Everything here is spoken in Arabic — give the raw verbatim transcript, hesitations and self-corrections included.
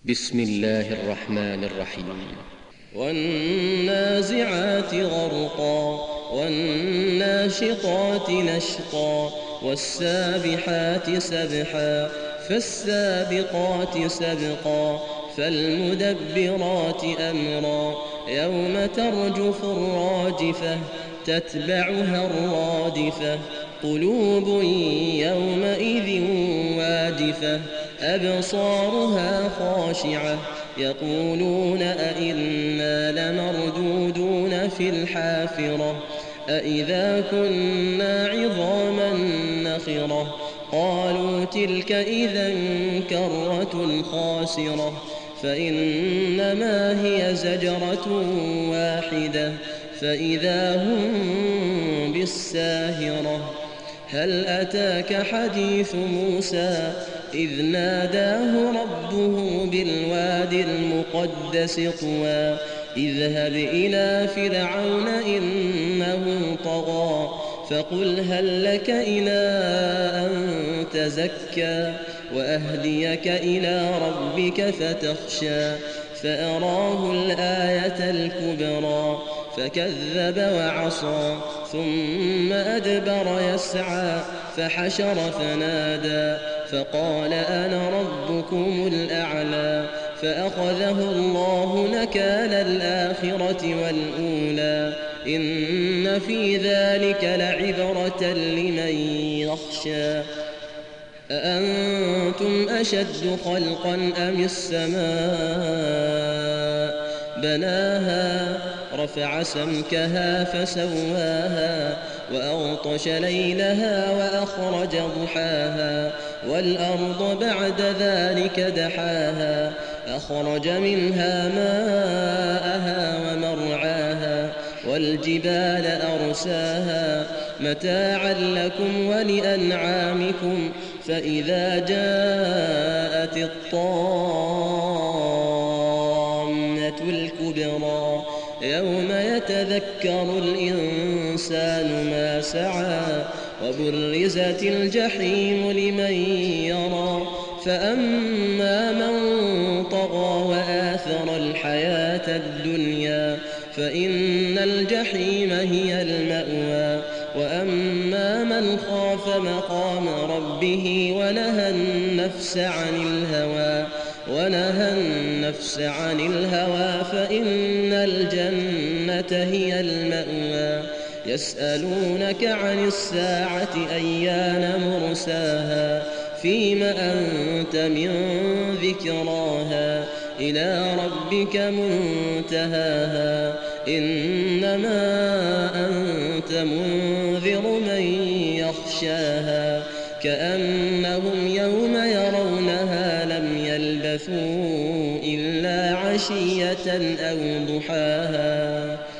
بسم الله الرحمن الرحيم. والنازعات غرقا والناشطات نشطا والسابحات سبحا فالسابقات سبقا فالمدبرات أمرا يوم ترجف الراجفة تتبعها الرادفة قلوب يومئذ واجفة أبصارها خاشعة يقولون أئنا لمردودون في الحافرة أئذا كنا عظاما نخرة قالوا تلك إذا كرة خاسرة فإنما هي زجرة واحدة فإذا هم بالساهرة هل أتاك حديث موسى إذ ناداه ربه بالواد المقدس طوى اذهب إلى فرعون إنه طغى فقل هل لك إلى أن تزكى وأهديك إلى ربك فتخشى فأراه الآية الكبرى فكذب وعصى ثم أدبر يسعى فحشر فنادى فقال أنا ربكم الأعلى فأخذه الله نكال الآخرة والأولى إن في ذلك لعبرة لمن يخشى أأنتم أشد خلقا أم السماء بناها رفع سمكها فسواها وأغطش ليلها وأخرج ضحاها والأرض بعد ذلك دحاها أخرج منها ماءها ومرعاها والجبال أرساها متاعا لكم ولأنعامكم فإذا جاءت الطامة الكبرى يوم يتذكر الإنسان ما سعى وبرزت الجحيم لمن يرى فأما من طغى وآثر الحياة الدنيا فإن الجحيم هي المأوى وأما من خاف مقام ربه ونهى النفس عن الهوى ونهى النفس عن الهوى فإن الجنة هي المأوى يسألونك عن الساعة أيان مرساها فيم أنت من ذكراها إلى ربك منتهاها إنما أنت منذر من يخشاها كأنهم يوم يرونها لم يلبثوا إلا عشية أو ضحاها.